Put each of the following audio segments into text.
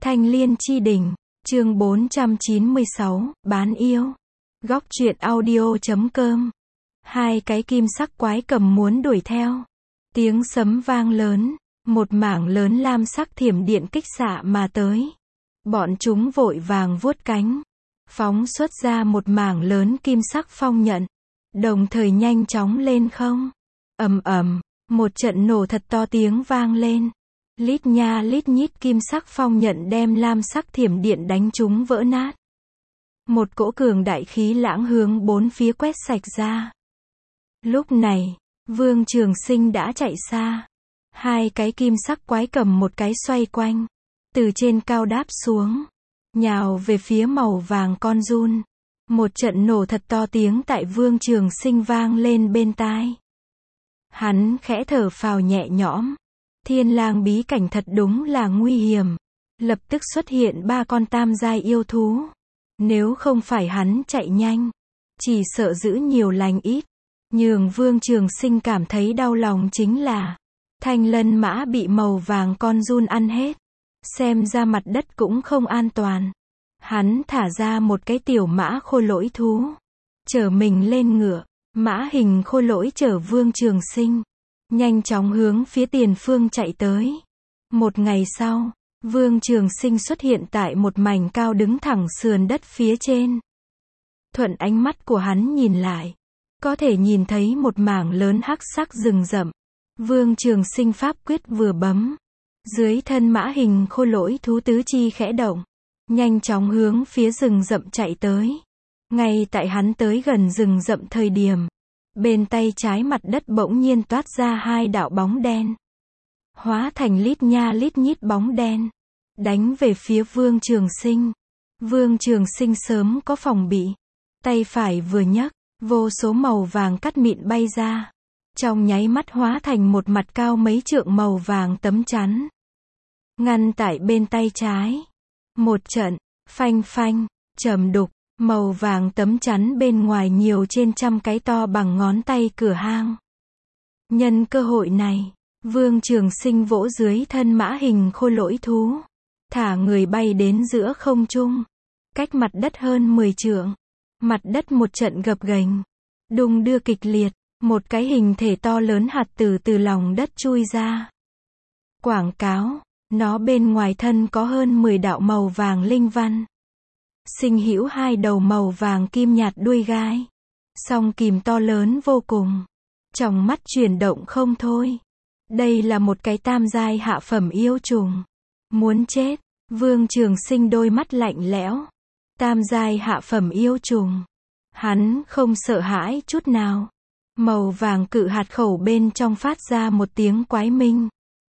Thanh Liên Chi Đỉnh, chương 496, bán yêu. Góc truyện audio.com. Hai cái kim sắc quái cầm muốn đuổi theo. Tiếng sấm vang lớn, một mảng lớn lam sắc thiểm điện kích xạ mà tới. Bọn chúng vội vàng vuốt cánh, phóng xuất ra một mảng lớn kim sắc phong nhận, đồng thời nhanh chóng lên không. Ầm ầm, một trận nổ thật to tiếng vang lên. Lít nha lít nhít kim sắc phong nhận đem lam sắc thiểm điện đánh chúng vỡ nát. Một cỗ cường đại khí lãng hướng bốn phía quét sạch ra. Lúc này, Vương Trường Sinh đã chạy xa. Hai cái kim sắc quái cầm một cái xoay quanh, từ trên cao đáp xuống, nhào về phía màu vàng con giun. Một trận nổ thật to tiếng tại Vương Trường Sinh vang lên bên tai. Hắn khẽ thở phào nhẹ nhõm. Thiên lang bí cảnh thật đúng là nguy hiểm. Lập tức xuất hiện ba con tam giai yêu thú. Nếu không phải hắn chạy nhanh, chỉ sợ giữ nhiều lành ít. Nhường Vương Trường Sinh cảm thấy đau lòng chính là Thanh Lân mã bị màu vàng con giun ăn hết. Xem ra mặt đất cũng không an toàn. Hắn thả ra một cái tiểu mã khôi lỗi thú, chở mình lên ngựa. Mã hình khôi lỗi chở Vương Trường Sinh nhanh chóng hướng phía tiền phương chạy tới. Một ngày sau, Vương Trường Sinh xuất hiện tại một mảnh cao đứng thẳng sườn đất phía trên. Thuận ánh mắt của hắn nhìn lại, có thể nhìn thấy một mảng lớn hắc sắc rừng rậm. Vương Trường Sinh pháp quyết vừa bấm, dưới thân mã hình khôi lỗi thú tứ chi khẽ động, nhanh chóng hướng phía rừng rậm chạy tới. Ngay tại hắn tới gần rừng rậm thời điểm, bên tay trái mặt đất bỗng nhiên toát ra hai đạo bóng đen, hóa thành lít nha lít nhít bóng đen, đánh về phía Vương Trường Sinh. Vương Trường Sinh sớm có phòng bị, tay phải vừa nhấc, vô số màu vàng cắt mịn bay ra, trong nháy mắt hóa thành một mặt cao mấy trượng màu vàng tấm chắn, ngăn tại bên tay trái. Một trận phanh phanh trầm đục, màu vàng tấm chắn bên ngoài nhiều trên trăm cái to bằng ngón tay cửa hang. Nhân cơ hội này, Vương Trường Sinh vỗ dưới thân mã hình khôi lỗi thú, thả người bay đến giữa không trung, cách mặt đất hơn 10 trượng. Mặt đất một trận gập ghềnh, đung đưa kịch liệt, một cái hình thể to lớn hạt từ từ lòng đất chui ra. Quảng cáo, nó bên ngoài thân có hơn 10 đạo màu vàng linh văn. Sinh hữu hai đầu màu vàng kim nhạt đuôi gai, song kìm to lớn vô cùng, tròng mắt chuyển động không thôi. Đây là một cái tam giai hạ phẩm yêu trùng. Muốn chết. Vương Trường Sinh đôi mắt lạnh lẽo. Tam giai hạ phẩm yêu trùng. Hắn không sợ hãi chút nào. Màu vàng cự hạt khẩu bên trong phát ra một tiếng quái minh.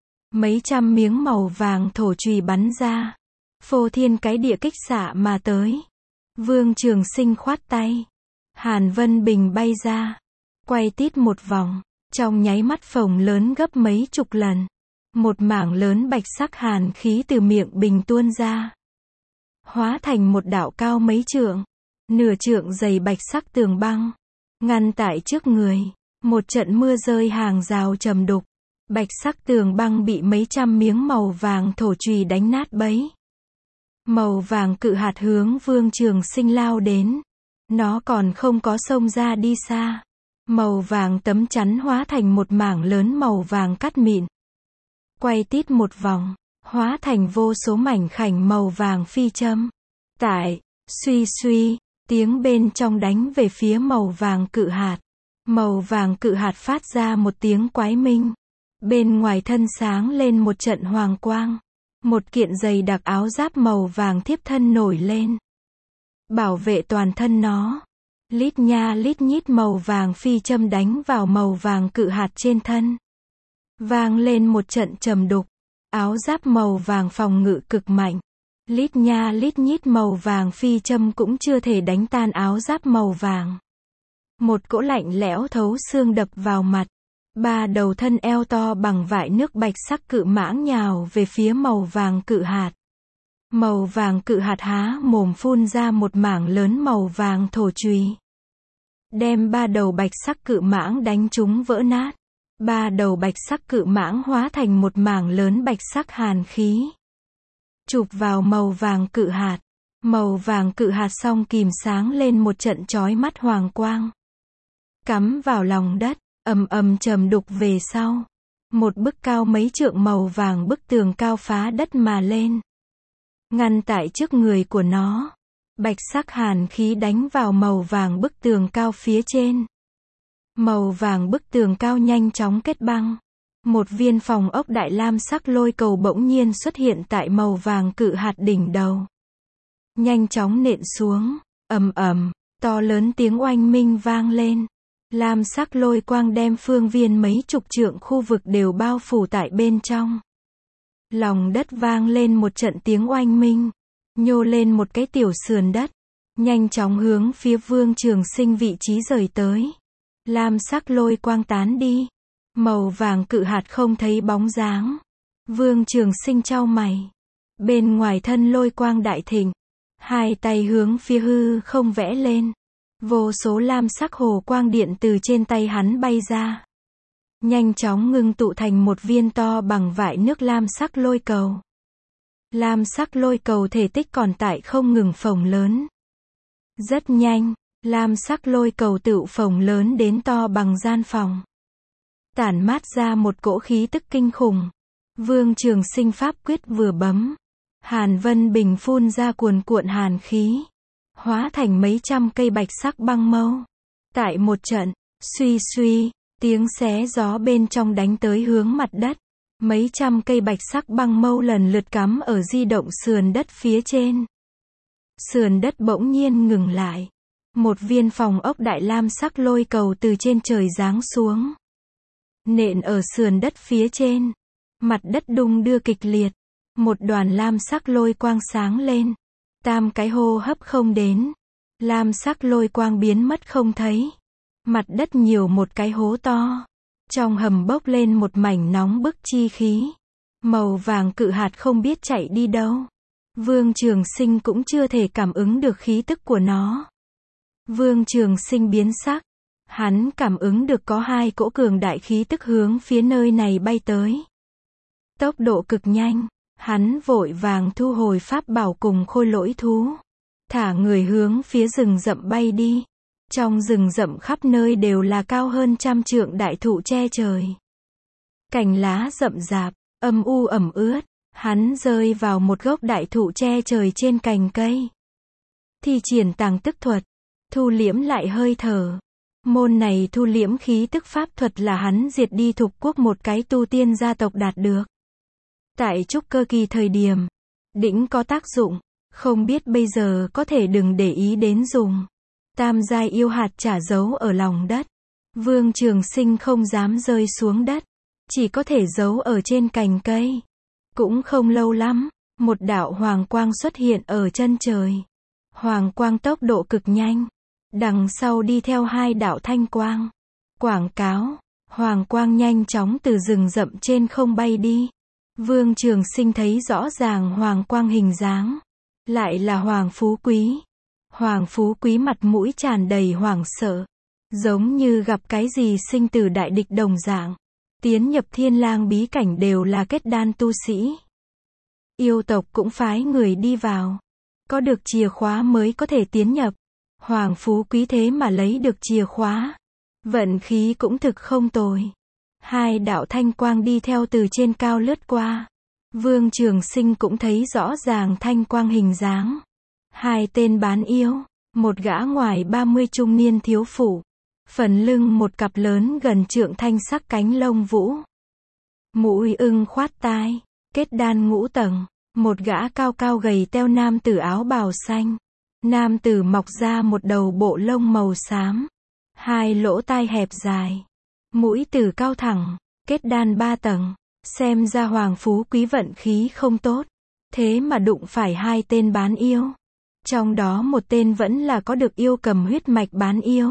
Mấy trăm miếng màu vàng thổ chùy bắn ra, phô thiên cái địa kích xạ mà tới. Vương Trường Sinh khoát tay, Hàn Vân Bình bay ra, quay tít một vòng, trong nháy mắt phồng lớn gấp mấy chục lần. Một mảng lớn bạch sắc hàn khí từ miệng bình tuôn ra, hóa thành một đạo cao mấy trượng, nửa trượng dày bạch sắc tường băng, ngăn tại trước người. Một trận mưa rơi hàng rào trầm đục, bạch sắc tường băng bị mấy trăm miếng màu vàng thổ chùy đánh nát bấy. Màu vàng cự hạt hướng Vương Trường Sinh lao đến. Nó còn không có xông ra đi xa. Màu vàng tấm chắn hóa thành một mảng lớn màu vàng cắt mịn, quay tít một vòng, hóa thành vô số mảnh khảnh màu vàng phi châm. Tại, suy suy, tiếng bên trong đánh về phía màu vàng cự hạt. Màu vàng cự hạt phát ra một tiếng quái minh. Bên ngoài thân sáng lên một trận hoàng quang. Một kiện dày đặc áo giáp màu vàng thiếp thân nổi lên, bảo vệ toàn thân nó. Lít nha lít nhít màu vàng phi châm đánh vào màu vàng cự hạt trên thân, vang lên một trận trầm đục. Áo giáp màu vàng phòng ngự cực mạnh. Lít nha lít nhít màu vàng phi châm cũng chưa thể đánh tan áo giáp màu vàng. Một cỗ lạnh lẽo thấu xương đập vào mặt. Ba đầu thân eo to bằng vại nước bạch sắc cự mãng nhào về phía màu vàng cự hạt. Màu vàng cự hạt há mồm phun ra một mảng lớn màu vàng thổ chùy, đem ba đầu bạch sắc cự mãng đánh chúng vỡ nát. Ba đầu bạch sắc cự mãng hóa thành một mảng lớn bạch sắc hàn khí. chụp vào màu vàng cự hạt. Màu vàng cự hạt song kìm sáng lên một trận chói mắt hoàng quang. Cắm vào lòng đất, ầm ầm trầm đục về sau. Một bức cao mấy trượng màu vàng, bức tường cao phá đất mà lên. Ngăn tại trước người của nó. Bạch sắc hàn khí đánh vào màu vàng bức tường cao phía trên. Màu vàng bức tường cao nhanh chóng kết băng. Một viên phòng ốc đại lam sắc lôi cầu bỗng nhiên xuất hiện tại màu vàng cự hạt đỉnh đầu. Nhanh chóng nện xuống, ầm ầm, to lớn tiếng oanh minh vang lên. Lam sắc lôi quang đem phương viên mấy chục trượng khu vực đều bao phủ tại bên trong. Lòng đất vang lên một trận tiếng oanh minh, nhô lên một cái tiểu sườn đất, nhanh chóng hướng phía Vương Trường Sinh vị trí rời tới. Lam sắc lôi quang tán đi, màu vàng cự hạt không thấy bóng dáng. Vương Trường Sinh chau mày, bên ngoài thân lôi quang đại thịnh, hai tay hướng phía hư không vẽ lên. Vô số lam sắc hồ quang điện từ trên tay hắn bay ra. Nhanh chóng ngưng tụ thành một viên to bằng vại nước lam sắc lôi cầu. Lam sắc lôi cầu thể tích còn tại không ngừng phồng lớn. Rất nhanh, lam sắc lôi cầu tựu phồng lớn đến to bằng gian phòng. Tản mát ra một cỗ khí tức kinh khủng. Vương Trường Sinh pháp quyết vừa bấm. Hàn Vân Bình phun ra cuồn cuộn hàn khí. Hóa thành mấy trăm cây bạch sắc băng mâu. Tại một trận, suy suy, tiếng xé gió bên trong đánh tới hướng mặt đất. Mấy trăm cây bạch sắc băng mâu lần lượt cắm ở di động sườn đất phía trên. Sườn đất bỗng nhiên ngừng lại. Một viên phòng ốc đại lam sắc lôi cầu từ trên trời giáng xuống. Nện ở sườn đất phía trên. Mặt đất đung đưa kịch liệt. Một đoàn lam sắc lôi quang sáng lên. Tam cái hô hấp không đến. Lam sắc lôi quang biến mất không thấy. Mặt đất nhiều một cái hố to. Trong hầm bốc lên một mảnh nóng bức chi khí. Màu vàng cự hạt không biết chạy đi đâu. Vương Trường Sinh cũng chưa thể cảm ứng được khí tức của nó. Vương Trường Sinh biến sắc. Hắn cảm ứng được có hai cỗ cường đại khí tức hướng phía nơi này bay tới. Tốc độ cực nhanh. Hắn vội vàng thu hồi pháp bảo cùng khôi lỗi thú. Thả người hướng phía rừng rậm bay đi. Trong rừng rậm khắp nơi đều là cao hơn 100 trượng đại thụ che trời. Cành lá rậm rạp, âm u ẩm ướt. Hắn rơi vào một gốc đại thụ che trời trên cành cây. Thi triển tàng tức thuật. Thu liễm lại hơi thở. Môn này thu liễm khí tức pháp thuật là hắn diệt đi Thục Quốc một cái tu tiên gia tộc đạt được. Tại trúc cơ kỳ thời điểm, đỉnh có tác dụng, không biết bây giờ có thể đừng để ý đến dùng. Tam giai yêu hạt trả giấu ở lòng đất. Vương Trường Sinh không dám rơi xuống đất, chỉ có thể giấu ở trên cành cây. Cũng không lâu lắm, một đạo hoàng quang xuất hiện ở chân trời. Hoàng quang tốc độ cực nhanh, đằng sau đi theo hai đạo thanh quang. Quảng cáo, hoàng quang nhanh chóng từ rừng rậm trên không bay đi. Vương Trường Sinh thấy rõ ràng hoàng quang hình dáng. Lại là Hoàng Phú Quý. Hoàng Phú Quý mặt mũi tràn đầy hoảng sợ. Giống như gặp cái gì sinh tử đại địch đồng dạng. Tiến nhập Thiên Lang bí cảnh đều là kết đan tu sĩ. Yêu tộc cũng phái người đi vào. Có được chìa khóa mới có thể tiến nhập. Hoàng Phú Quý thế mà lấy được chìa khóa. Vận khí cũng thực không tồi. Hai đạo thanh quang đi theo từ trên cao lướt qua. Vương Trường Sinh cũng thấy rõ ràng thanh quang hình dáng. Hai tên bán yêu, một gã ngoài 30 trung niên thiếu phụ. Phần lưng một cặp lớn gần trượng thanh sắc cánh lông vũ. Mũi ưng khoát tai, kết đan ngũ tầng. Một gã cao cao gầy teo nam tử áo bào xanh. Nam tử mọc ra một đầu bộ lông màu xám. Hai lỗ tai hẹp dài. Mũi tử cao thẳng, kết đan 3 tầng. Xem ra Hoàng Phú Quý vận khí không tốt. Thế mà đụng phải hai tên bán yêu. Trong đó một tên vẫn là có được yêu cầm huyết mạch bán yêu.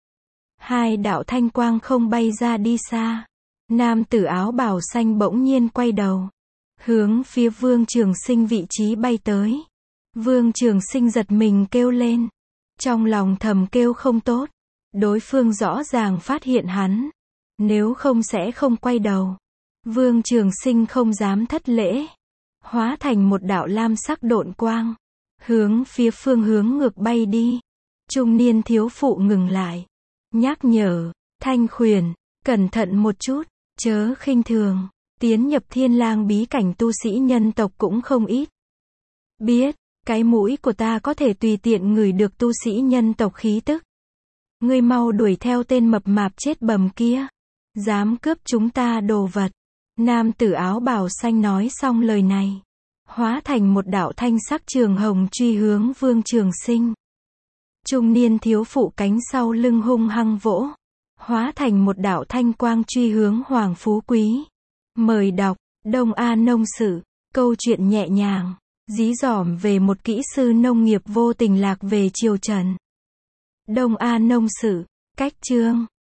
Hai đạo thanh quang không bay ra đi xa. Nam tử áo bào xanh bỗng nhiên quay đầu. Hướng phía Vương Trường Sinh vị trí bay tới. Vương Trường Sinh giật mình kêu lên. Trong lòng thầm kêu không tốt. Đối phương rõ ràng phát hiện hắn. Nếu không sẽ không quay đầu. Vương Trường Sinh không dám thất lễ. hóa thành một đạo lam sắc độn quang, hướng phía phương hướng ngược bay đi. Trung niên thiếu phụ ngừng lại, nhắc nhở, thanh khuyển, cẩn thận một chút, chớ khinh thường, tiến nhập thiên lang bí cảnh tu sĩ nhân tộc cũng không ít. Biết, cái mũi của ta có thể tùy tiện ngửi được tu sĩ nhân tộc khí tức. Ngươi mau đuổi theo tên mập mạp chết bầm kia, dám cướp chúng ta đồ vật. Nam tử áo bào xanh nói xong lời này, hóa thành một đạo thanh sắc trường hồng truy hướng Vương Trường Sinh. Trung niên thiếu phụ cánh sau lưng hung hăng vỗ, hóa thành một đạo thanh quang truy hướng Hoàng Phú Quý. Mời đọc, Đông A Nông Sự, câu chuyện nhẹ nhàng, dí dỏm về một kỹ sư nông nghiệp vô tình lạc về triều Trần. Đông A Nông Sự, cách chương